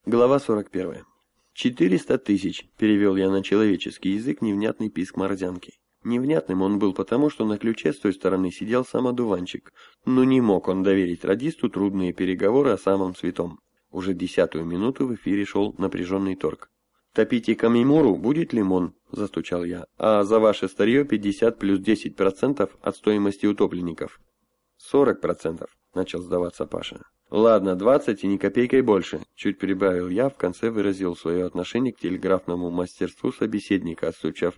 Глава 41. 400 тысяч, перевел я на человеческий язык невнятный писк морзянки. Невнятным он был потому, что на ключе с той стороны сидел сам одуванчик, но не мог он доверить радисту трудные переговоры о самом святом. Уже 10-ю минуту в эфире шел напряженный торг. «Топите камимуру, будет лимон», – застучал я, – «а за ваше старье 50 плюс 10% от стоимости утопленников». 40%, начал сдаваться Паша. «Ладно, 20 и ни копейкой больше», — чуть прибавил я, в конце выразил свое отношение к телеграфному мастерству собеседника, отстучав.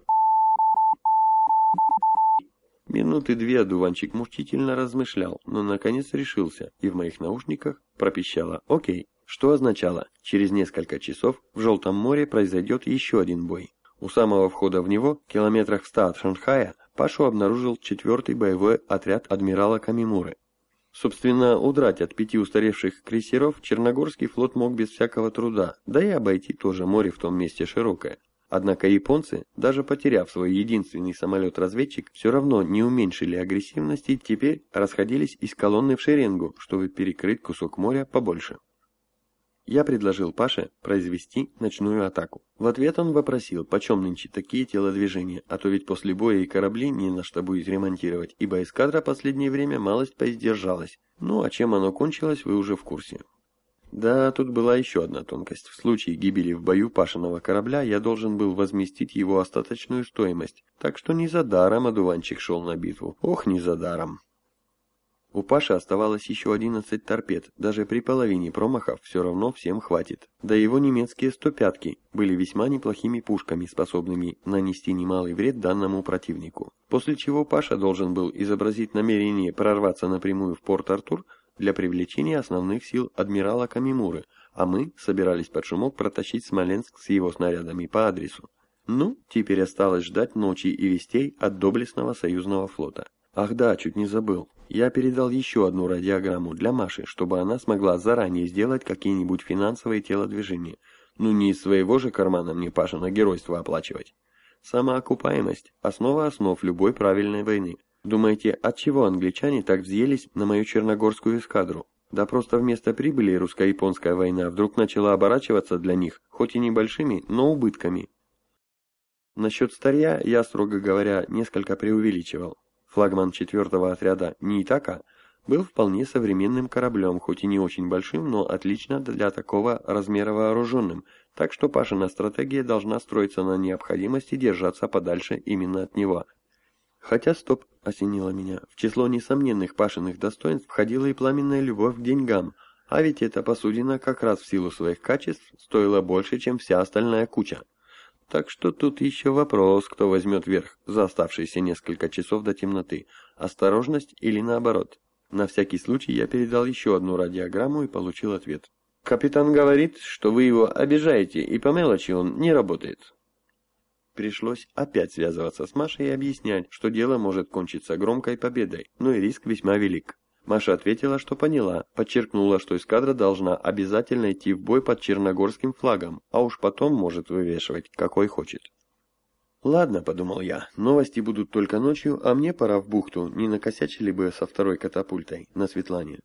Минуты две одуванчик мучительно размышлял, но наконец решился, и в моих наушниках пропищало «Окей», что означало, через несколько часов в Желтом море произойдет еще один бой. У самого входа в него, километрах в 100 от Шанхая, Пашу обнаружил 4-й боевой отряд адмирала Камимуры. Собственно, удрать от 5 устаревших крейсеров Черногорский флот мог без всякого труда, да и обойти тоже море в том месте широкое. Однако японцы, даже потеряв свой единственный самолет-разведчик, все равно не уменьшили агрессивности и теперь расходились из колонны в шеренгу, чтобы перекрыть кусок моря побольше. Я предложил Паше произвести ночную атаку. В ответ он вопросил, почем нынче такие телодвижения, а то ведь после боя и корабли не на что будет ремонтировать, ибо эскадра последнее время малость поиздержалась. Ну а чем оно кончилось, вы уже в курсе. Да, тут была еще одна тонкость. В случае гибели в бою Пашиного корабля я должен был возместить его остаточную стоимость, так что не за даром одуванчик шел на битву. Ох, не за даром. У Паши оставалось еще 11 торпед, даже при половине промахов все равно всем хватит. Да и его немецкие 105-ки были весьма неплохими пушками, способными нанести немалый вред данному противнику. После чего Паша должен был изобразить намерение прорваться напрямую в Порт-Артур для привлечения основных сил адмирала Камимуры, а мы собирались под шумок протащить Смоленск с его снарядами по адресу. Ну, теперь осталось ждать ночи и вестей от доблестного союзного флота. Ах да, чуть не забыл. Я передал еще одну радиограмму для Маши, чтобы она смогла заранее сделать какие-нибудь финансовые телодвижения. Ну не из своего же кармана мне Паша на геройство оплачивать. Самоокупаемость – основа основ любой правильной войны. Думаете, отчего англичане так взъелись на мою черногорскую эскадру? Да просто вместо прибыли русско-японская война вдруг начала оборачиваться для них, хоть и небольшими, но убытками. Насчет старья я, строго говоря, несколько преувеличивал. Флагман 4-го отряда Ниитака был вполне современным кораблем, хоть и не очень большим, но отлично для такого размера вооруженным, так что Пашина стратегия должна строиться на необходимости держаться подальше именно от него. Хотя стоп, осенило меня, в число несомненных Пашиных достоинств входила и пламенная любовь к деньгам, а ведь эта посудина как раз в силу своих качеств стоила больше, чем вся остальная куча. Так что тут еще вопрос, кто возьмет верх за оставшиеся несколько часов до темноты, осторожность или наоборот. На всякий случай я передал еще одну радиограмму и получил ответ. «Капитан говорит, что вы его обижаете, и по мелочи он не работает». Пришлось опять связываться с Машей и объяснять, что дело может кончиться громкой победой, но и риск весьма велик. Маша ответила, что поняла, подчеркнула, что эскадра должна обязательно идти в бой под черногорским флагом, а уж потом может вывешивать, какой хочет. «Ладно», — подумал я, — «новости будут только ночью, а мне пора в бухту, не накосячили бы со второй катапультой на Светлане».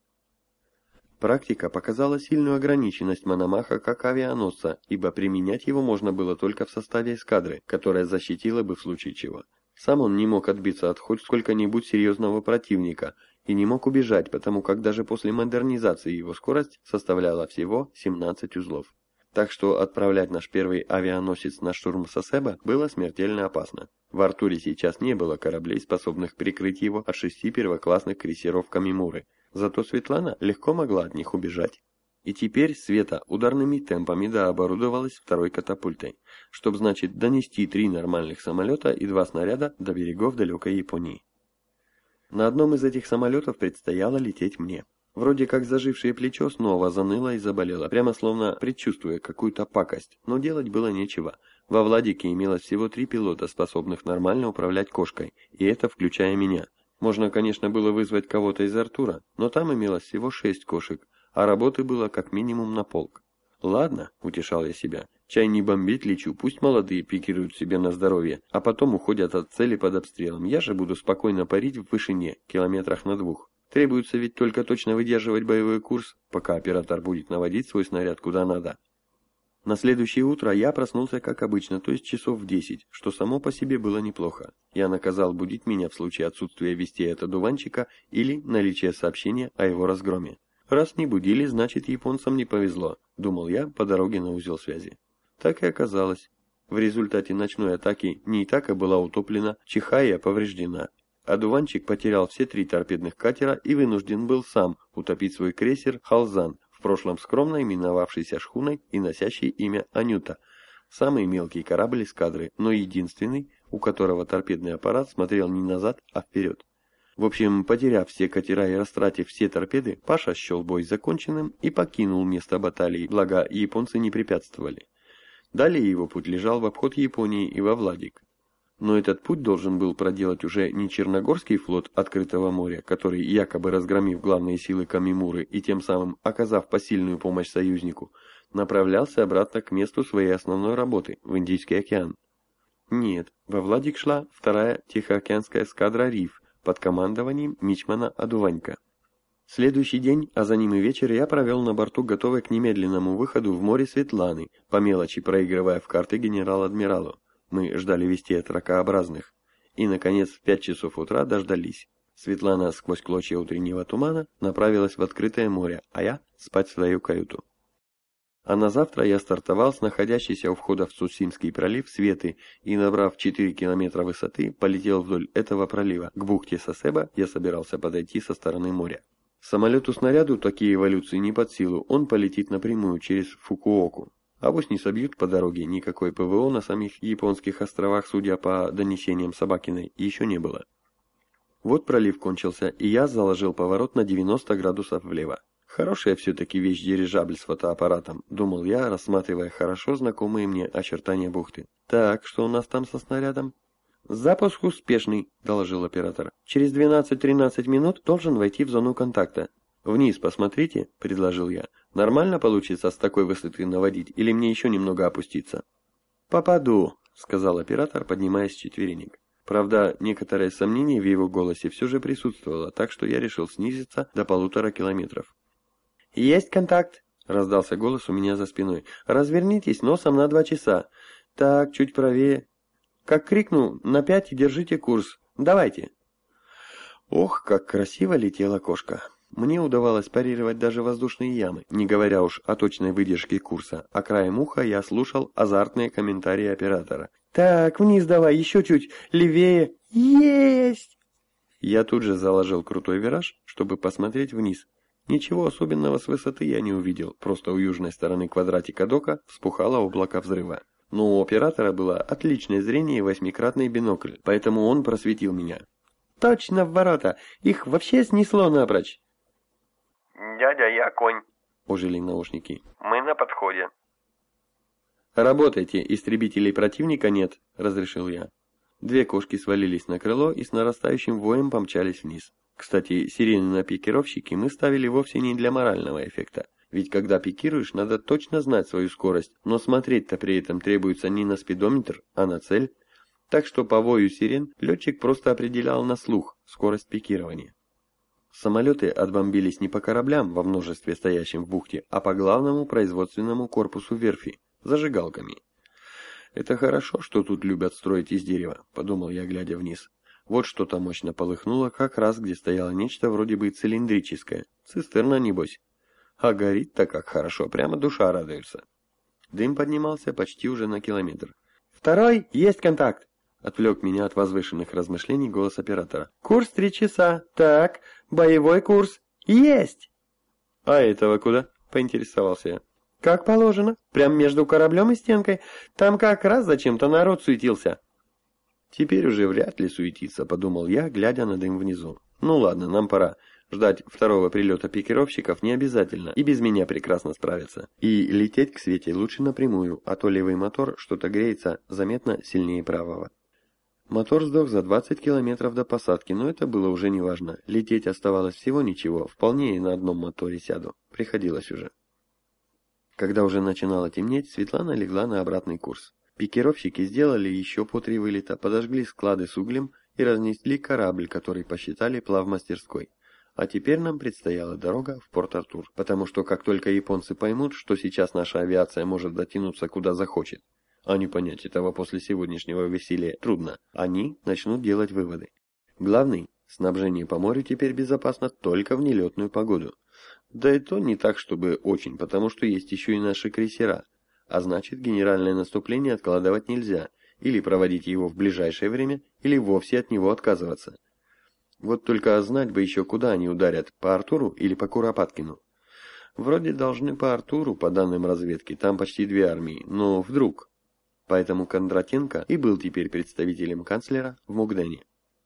Практика показала сильную ограниченность Мономаха как авианосца, ибо применять его можно было только в составе эскадры, которая защитила бы в случае чего. Сам он не мог отбиться от хоть сколько-нибудь серьезного противника и не мог убежать, потому как даже после модернизации его скорость составляла всего 17 узлов. Так что отправлять наш первый авианосец на штурм Сасебо было смертельно опасно. В Артуре сейчас не было кораблей, способных прикрыть его от 6 первоклассных крейсеров Камимуры, зато Светлана легко могла от них убежать. И теперь Света ударными темпами дооборудовалась второй катапультой, чтобы, значит, донести 3 нормальных самолета и 2 снаряда до берегов далекой Японии. На одном из этих самолетов предстояло лететь мне. Вроде как зажившее плечо снова заныло и заболело, прямо словно предчувствуя какую-то пакость, но делать было нечего. Во Владике имелось всего 3 пилота, способных нормально управлять кошкой, и это включая меня. Можно, конечно, было вызвать кого-то из Артура, но там имелось всего 6 кошек, а работы было как минимум на полк. Ладно, утешал я себя, чай не бомбить лечу, пусть молодые пикируют себе на здоровье, а потом уходят от цели под обстрелом. Я же буду спокойно парить в вышине, километрах на 2. Требуется ведь только точно выдерживать боевой курс, пока оператор будет наводить свой снаряд куда надо. На следующее утро я проснулся как обычно, то есть часов в 10, что само по себе было неплохо. Я наказал будить меня в случае отсутствия вестей от одуванчика или наличия сообщения о его разгроме. Раз не будили, значит японцам не повезло, думал я по дороге на узел связи. Так и оказалось. В результате ночной атаки Нейтака была утоплена, Чихая повреждена. Одуванчик потерял все 3 торпедных катера и вынужден был сам утопить свой крейсер «Халзан», в прошлом скромно именовавшийся шхуной и носящий имя Анюта. Самый мелкий корабль эскадры, но единственный, у которого торпедный аппарат смотрел не назад, а вперед. В общем, потеряв все катера и растратив все торпеды, Паша счел бой законченным и покинул место баталии, благо японцы не препятствовали. Далее его путь лежал в обход Японии и во Владик. Но этот путь должен был проделать уже не Черногорский флот открытого моря, который, якобы разгромив главные силы Камимуры и тем самым оказав посильную помощь союзнику, направлялся обратно к месту своей основной работы, в Индийский океан. Нет, во Владик шла 2-я Тихоокеанская эскадра «Риф» под командованием мичмана Одуванька. Следующий день, а за ним и вечер, я провел на борту, готовый к немедленному выходу в море Светланы, по мелочи проигрывая в карты генерал-адмиралу. Мы ждали вести от ракообразных. И, наконец, в 5 часов утра дождались. Светлана сквозь клочья утреннего тумана направилась в открытое море, а я спать в свою каюту. А на завтра я стартовал с находящейся у входа в Цусимский пролив Светы и, набрав 4 километра высоты, полетел вдоль этого пролива. К бухте Сасеба я собирался подойти со стороны моря. Самолету-снаряду такие эволюции не под силу, он полетит напрямую через Фукуоку. Авось не собьют по дороге, никакой ПВО на самих японских островах, судя по донесениям Собакиной, еще не было. Вот пролив кончился, и я заложил поворот на 90 градусов влево. Хорошая все-таки вещь дирижабль с фотоаппаратом, думал я, рассматривая хорошо знакомые мне очертания бухты. Так, что у нас там со снарядом? Запуск успешный, доложил оператор. Через 12-13 минут должен войти в зону контакта. «Вниз посмотрите», — предложил я. «Нормально получится с такой высоты наводить, или мне еще немного опуститься?» «Попаду», — сказал оператор, поднимаясь с четверенек. Правда, некоторое сомнение в его голосе все же присутствовало, так что я решил снизиться до 1,5 километров. «Есть контакт», — раздался голос у меня за спиной. «Развернитесь носом на 2 часа. Так, чуть правее. Как крикну, на 5 держите курс. Давайте». Ох, как красиво летела кошка. Мне удавалось парировать даже воздушные ямы, не говоря уж о точной выдержке курса, а краем уха я слушал азартные комментарии оператора. «Так, вниз давай, еще чуть, левее. Есть!» Я тут же заложил крутой вираж, чтобы посмотреть вниз. Ничего особенного с высоты я не увидел, просто у южной стороны квадратика дока вспухало облако взрыва. Но у оператора было отличное зрение и 8-кратный бинокль, поэтому он просветил меня. «Точно в ворота! Их вообще снесло напрочь!» «Дядя, я конь», — ожили наушники. «Мы на подходе». «Работайте, истребителей противника нет», — разрешил я. 2 кошки свалились на крыло и с нарастающим воем помчались вниз. Кстати, сирены на пикировщике мы ставили вовсе не для морального эффекта. Ведь когда пикируешь, надо точно знать свою скорость, но смотреть-то при этом требуется не на спидометр, а на цель. Так что по вою сирен летчик просто определял на слух скорость пикирования. Самолеты отбомбились не по кораблям во множестве стоящим в бухте, а по главному производственному корпусу верфи, зажигалками. «Это хорошо, что тут любят строить из дерева», — подумал я, глядя вниз. Вот что-то мощно полыхнуло, как раз где стояло нечто вроде бы цилиндрическое. Цистерна, небось. А горит-то как хорошо, прямо душа радуется. Дым поднимался почти уже на километр. «Второй, есть контакт!» — отвлек меня от возвышенных размышлений голос оператора. «Курс 3 часа. Так, боевой курс. Есть!» «А этого куда?» — поинтересовался я. «Как положено. Прямо между кораблем и стенкой. Там как раз зачем-то народ суетился». «Теперь уже вряд ли суетиться», — подумал я, глядя на дым внизу. «Ну ладно, нам пора. Ждать второго прилета пикировщиков не обязательно, и без меня прекрасно справятся. И лететь к Свете лучше напрямую, а то левый мотор что-то греется заметно сильнее правого». Мотор сдох за 20 километров до посадки, но это было уже не важно. Лететь оставалось всего ничего, вполне и на одном моторе сяду. Приходилось уже. Когда уже начинало темнеть, Светлана легла на обратный курс. Пикировщики сделали еще по 3 вылета, подожгли склады с углем и разнесли корабль, который посчитали плавмастерской. А теперь нам предстояла дорога в Порт-Артур, потому что как только японцы поймут, что сейчас наша авиация может дотянуться куда захочет, а не понять этого после сегодняшнего веселья трудно, они начнут делать выводы. Главный, снабжение по морю теперь безопасно только в нелетную погоду. Да и то не так, чтобы очень, потому что есть еще и наши крейсера. А значит, генеральное наступление откладывать нельзя, или проводить его в ближайшее время, или вовсе от него отказываться. Вот только знать бы еще, куда они ударят, по Артуру или по Куропаткину. Вроде должны по Артуру, по данным разведки, там почти 2 армии, но вдруг. Поэтому Кондратенко и был теперь представителем канцлера в Мукдене.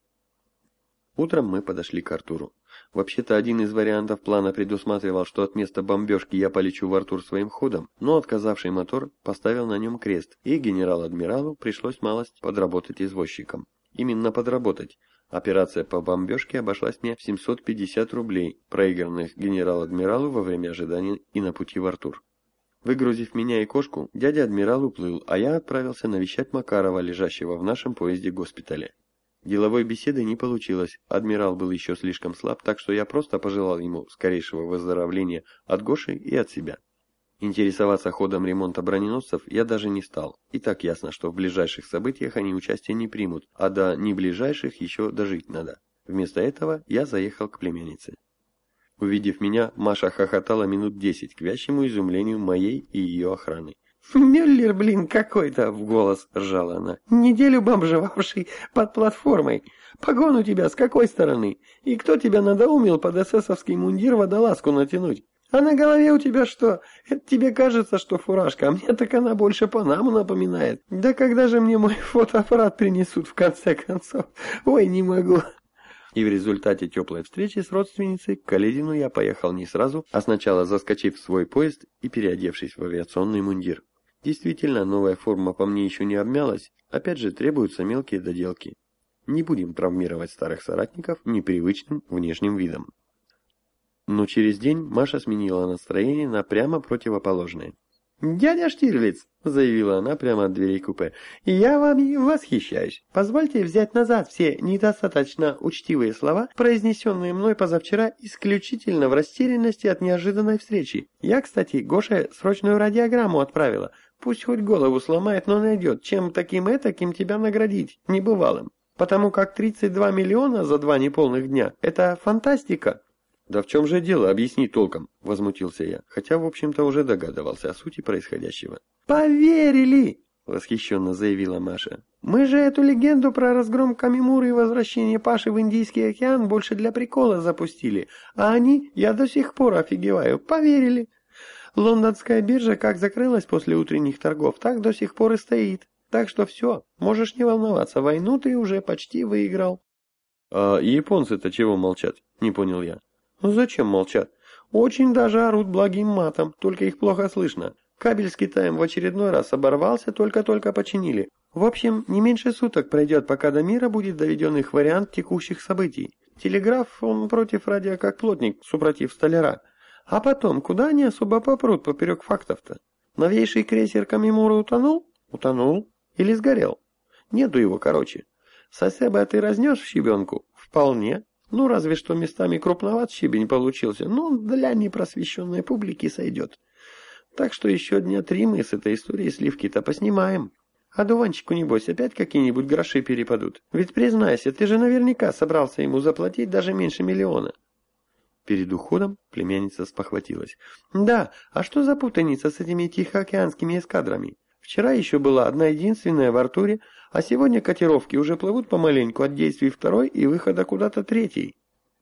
Утром мы подошли к Артуру. Вообще-то один из вариантов плана предусматривал, что от места бомбежки я полечу в Артур своим ходом, но отказавший мотор поставил на нем крест, и генерал-адмиралу пришлось малость подработать извозчиком. Именно подработать. Операция по бомбежке обошлась мне в 750 рублей, проигранных генерал-адмиралу во время ожидания и на пути в Артур. Выгрузив меня и кошку, дядя-адмирал уплыл, а я отправился навещать Макарова, лежащего в нашем поезде-госпитале. Деловой беседы не получилось, адмирал был еще слишком слаб, так что я просто пожелал ему скорейшего выздоровления от Гоши и от себя. Интересоваться ходом ремонта броненосцев я даже не стал. И так ясно, что в ближайших событиях они участия не примут, а до неближайших еще дожить надо. Вместо этого я заехал к племяннице. Увидев меня, Маша хохотала минут 10 к вящему изумлению моей и ее охраны. «Мюллер, блин, какой-то!» — в голос ржала она. «Неделю бомжевавший под платформой. Погон у тебя с какой стороны? И кто тебя надоумил под эсэсовский мундир водолазку натянуть? А на голове у тебя что? Это тебе кажется, что фуражка, а мне так она больше Панаму напоминает. Да когда же мне мой фотоаппарат принесут в конце концов? Ой, не могу!» И в результате теплой встречи с родственницей к Каледину я поехал не сразу, а сначала заскочив в свой поезд и переодевшись в авиационный мундир. Действительно, новая форма по мне еще не обмялась, опять же требуются мелкие доделки. Не будем травмировать старых соратников непривычным внешним видом. Но через день Маша сменила настроение на прямо противоположное. «Дядя Штирлиц», — заявила она прямо от дверей купе, — «я вами восхищаюсь. Позвольте взять назад все недостаточно учтивые слова, произнесенные мной позавчера исключительно в растерянности от неожиданной встречи. Я, кстати, Гоше срочную радиограмму отправила. Пусть хоть голову сломает, но найдет, чем таким этаким тебя наградить, небывалым. Потому как 32 миллиона за 2 неполных дня — это фантастика». «Да в чем же дело? Объясни толком», — возмутился я, хотя, в общем-то, уже догадывался о сути происходящего. «Поверили!» — восхищенно заявила Маша. «Мы же эту легенду про разгром Камимуры и возвращение Паши в Индийский океан больше для прикола запустили, а они, я до сих пор офигеваю, поверили. Лондонская биржа как закрылась после утренних торгов, так до сих пор и стоит. Так что все, можешь не волноваться, войну ты уже почти выиграл». «А японцы-то чего молчат?» — не понял я. «Зачем молчат? Очень даже орут благим матом, только их плохо слышно. Кабель с Китаем в очередной раз оборвался, только-только починили. В общем, не меньше суток пройдет, пока до мира будет доведен их вариант текущих событий. Телеграф, он против радио как плотник, супротив столяра. А потом, куда они особо попрут поперек фактов-то? Новейший крейсер Камимура утонул? Утонул. Или сгорел? Нету его, короче. Сосеба ты разнес в щебенку? Вполне. Ну, разве что местами крупноват щебень получился, но для непросвещенной публики сойдет. Так что еще дня 3 мы с этой историей сливки-то поснимаем. А дуванчику, небось, опять какие-нибудь гроши перепадут. Ведь признайся, ты же наверняка собрался ему заплатить даже меньше 1 миллиона. Перед уходом племянница спохватилась. «Да, а что за путаница с этими тихоокеанскими эскадрами? Вчера еще была одна единственная в Артуре, а сегодня котировки уже плывут помаленьку от действий второй и выхода куда-то третьей».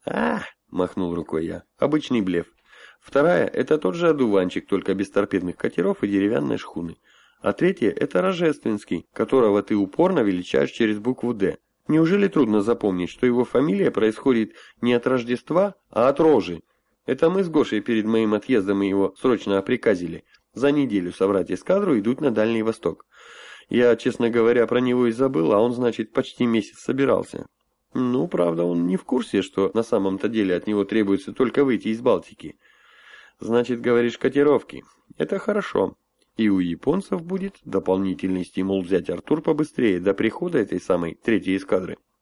Махнул рукой я, — «обычный блеф. Вторая — это тот же одуванчик, только без торпедных катеров и деревянной шхуны. А третья — это Рожественский, которого ты упорно величаешь через букву «Д». Неужели трудно запомнить, что его фамилия происходит не от Рождества, а от Рожи? Это мы с Гошей перед моим отъездом его срочно оприказили. За неделю собрать эскадру идут на Дальний Восток. Я, честно говоря, про него и забыл, а он, значит, почти месяц собирался. Ну, правда, он не в курсе, что на самом-то деле от него требуется только выйти из Балтики. Значит, говоришь, котировки. Это хорошо. И у японцев будет дополнительный стимул взять Артур побыстрее до прихода этой самой третьей эскадры.